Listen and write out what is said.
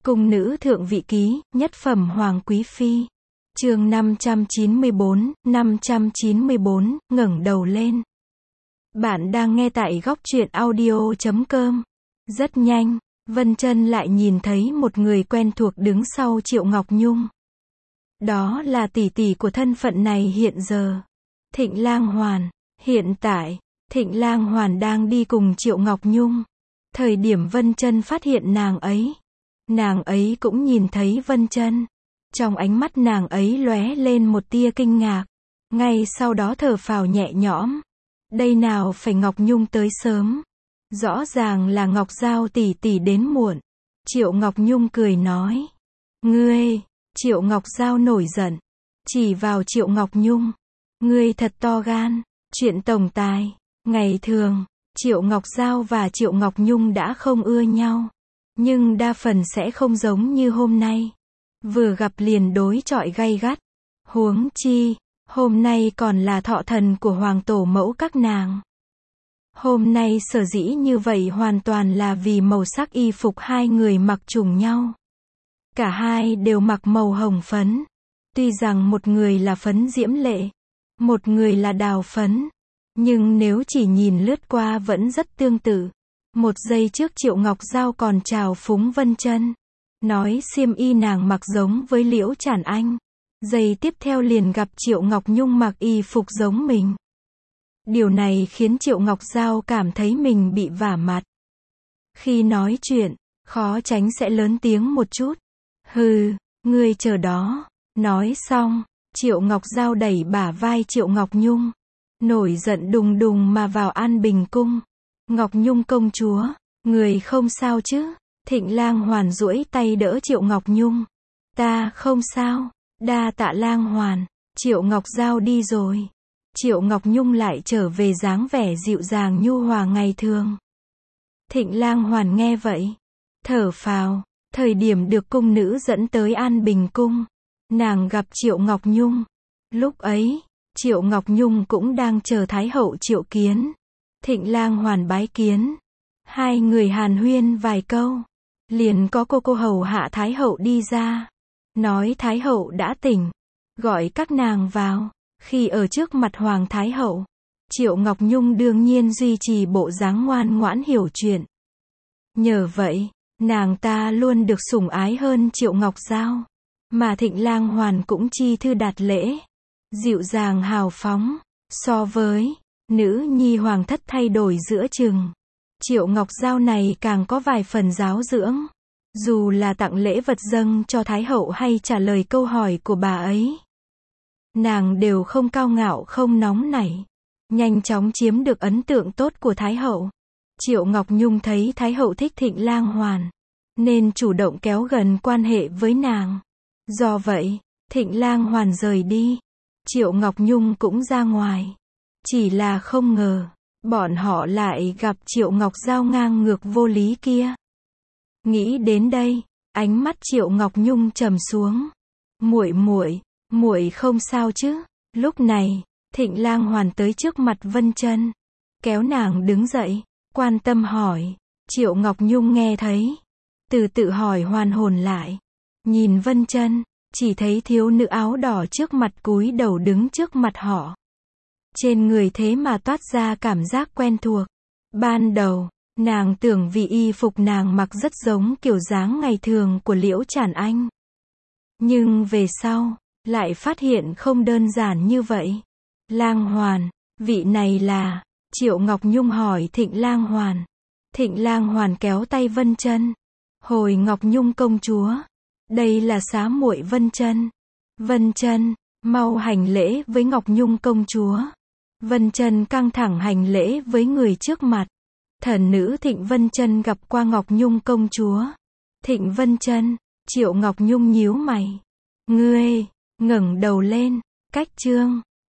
Cung nữ thượng vị ký, nhất phẩm hoàng quý phi. Chương 594, ngẩng đầu lên. Bạn đang nghe tại góc truyện audio.com. Rất nhanh, Vân Chân lại nhìn thấy một người quen thuộc đứng sau Triệu Ngọc Nhung. Đó là tỷ tỷ của thân phận này hiện giờ. Thịnh Lang Hoàn. Hiện tại, Thịnh Lang Hoàn đang đi cùng Triệu Ngọc Nhung. Thời điểm Vân Chân phát hiện nàng ấy cũng nhìn thấy Vân Chân. Trong ánh mắt nàng ấy lóe lên một tia kinh ngạc. Ngay sau đó thở phào nhẹ nhõm. Đây nào phải Ngọc Nhung tới sớm. Rõ ràng là Ngọc Giao tỷ tỷ đến muộn. Triệu Ngọc Nhung cười nói. Ngươi, Triệu Ngọc Giao nổi giận. Chỉ vào Triệu Ngọc Nhung. Ngươi thật to gan. Chuyện tổng tài. Ngày thường, Triệu Ngọc Giao và Triệu Ngọc Nhung đã không ưa nhau. Nhưng đa phần sẽ không giống như hôm nay. Vừa gặp liền đối chọi gay gắt. Huống chi, hôm nay còn là thọ thần của hoàng tổ mẫu các nàng. Hôm nay sở dĩ như vậy hoàn toàn là vì màu sắc y phục hai người mặc trùng nhau. Cả hai đều mặc màu hồng phấn. Tuy rằng một người là phấn diễm lệ, một người là đào phấn. Nhưng nếu chỉ nhìn lướt qua vẫn rất tương tự. Một giây trước Triệu Ngọc Giao còn chào phúng Vân Chân. Nói xiêm y nàng mặc giống với Liễu Trản Anh. Giây tiếp theo liền gặp Triệu Ngọc Nhung mặc y phục giống mình. Điều này khiến Triệu Ngọc Giao cảm thấy mình bị vả mặt. Khi nói chuyện, khó tránh sẽ lớn tiếng một chút. Hừ, ngươi chờ đó. Nói xong, Triệu Ngọc Giao đẩy bả vai Triệu Ngọc Nhung. Nổi giận đùng đùng mà vào An Bình cung. Ngọc Nhung công chúa, người không sao chứ? Thịnh Lang Hoàn duỗi tay đỡ Triệu Ngọc Nhung. Ta không sao, đa tạ Lang Hoàn. Triệu Ngọc Giao đi rồi. Triệu Ngọc Nhung lại trở về dáng vẻ dịu dàng nhu hòa ngày thường. Thịnh Lang Hoàn nghe vậy, thở phào. Thời điểm được cung nữ dẫn tới An Bình cung, nàng gặp Triệu Ngọc Nhung. Lúc ấy, Triệu Ngọc Nhung cũng đang chờ Thái hậu triệu kiến. Thịnh Lang Hoàn bái kiến. Hai người hàn huyên vài câu. Liền có cô hầu hạ Thái hậu đi ra. Nói Thái hậu đã tỉnh. Gọi các nàng vào. Khi ở trước mặt Hoàng Thái hậu, Triệu Ngọc Nhung đương nhiên duy trì bộ dáng ngoan ngoãn hiểu chuyện. Nhờ vậy, nàng ta luôn được sủng ái hơn Triệu Ngọc Giao. Mà Thịnh Lang Hoàn cũng chi thư đạt lễ. Dịu dàng hào phóng. So với nữ nhi hoàng thất thay đổi giữa chừng, Triệu Ngọc Giao này càng có vài phần giáo dưỡng. Dù là tặng lễ vật dâng cho Thái hậu hay trả lời câu hỏi của bà ấy, nàng đều không cao ngạo không nóng nảy. Nhanh chóng chiếm được ấn tượng tốt của Thái hậu. Triệu Ngọc Nhung thấy Thái hậu thích Thịnh Lang Hoàn, nên chủ động kéo gần quan hệ với nàng. Do vậy, Thịnh Lang Hoàn rời đi, Triệu Ngọc Nhung cũng ra ngoài. Chỉ là không ngờ, bọn họ lại gặp Triệu Ngọc Giao ngang ngược vô lý kia. Nghĩ đến đây, ánh mắt Triệu Ngọc Nhung trầm xuống. Muội không sao chứ? Lúc này, Thịnh Lang Hoàn tới trước mặt Vân Chân, kéo nàng đứng dậy, quan tâm hỏi. Triệu Ngọc Nhung nghe thấy, từ tự hỏi hoàn hồn lại, nhìn Vân Chân, chỉ thấy thiếu nữ áo đỏ trước mặt cúi đầu đứng trước mặt họ. Trên người thế mà toát ra cảm giác quen thuộc. Ban đầu, nàng tưởng vì y phục nàng mặc rất giống kiểu dáng ngày thường của Liễu Trản Anh. Nhưng về sau, lại phát hiện không đơn giản như vậy. Lang Hoàn, vị này là... Triệu Ngọc Nhung hỏi Thịnh Lang Hoàn. Thịnh Lang Hoàn kéo tay Vân Chân. Hồi Ngọc Nhung công chúa, đây là xá muội Vân Chân. Vân Chân, mau hành lễ với Ngọc Nhung công chúa. Vân Chân căng thẳng hành lễ với người trước mặt. Thần nữ Thịnh Vân Chân gặp qua Ngọc Nhung công chúa. Thịnh Vân Chân, Triệu Ngọc Nhung nhíu mày. Ngươi, ngẩng đầu lên, cách chương